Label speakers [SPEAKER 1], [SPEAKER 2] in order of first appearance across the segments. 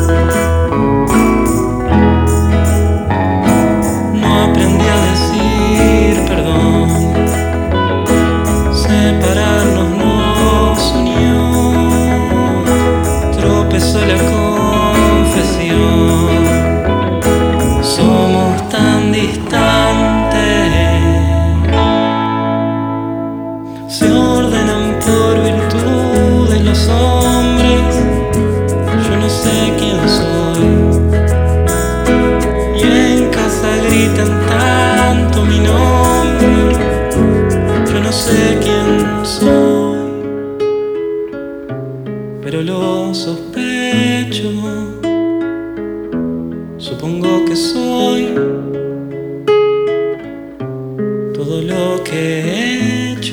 [SPEAKER 1] No aprendí a decir perdón, separarnos nos unió, tropezó la confesión, somos tan distantes, se ordenan por virtudes los hombres, yo no sé quién soy, y en casa gritan tanto mi nombre, yo no sé quién soy, pero lo sospecho, supongo que soy todo lo que he hecho.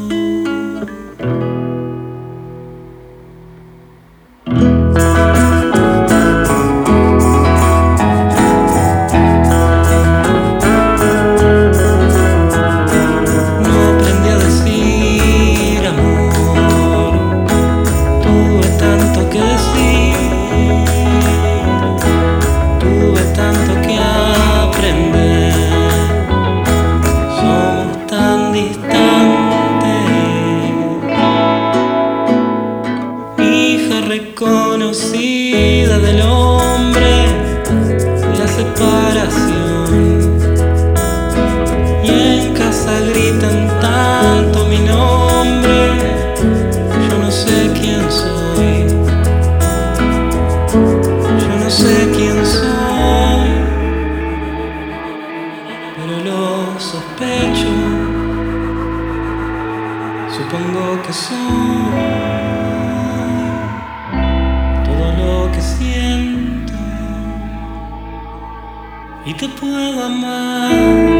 [SPEAKER 1] Reconocida del hombre, la separación, y en casa gritan tanto mi nombre, yo no sé quién soy, yo no sé quién soy, pero lo sospecho, supongo que soy lo que siento y te puedo amar.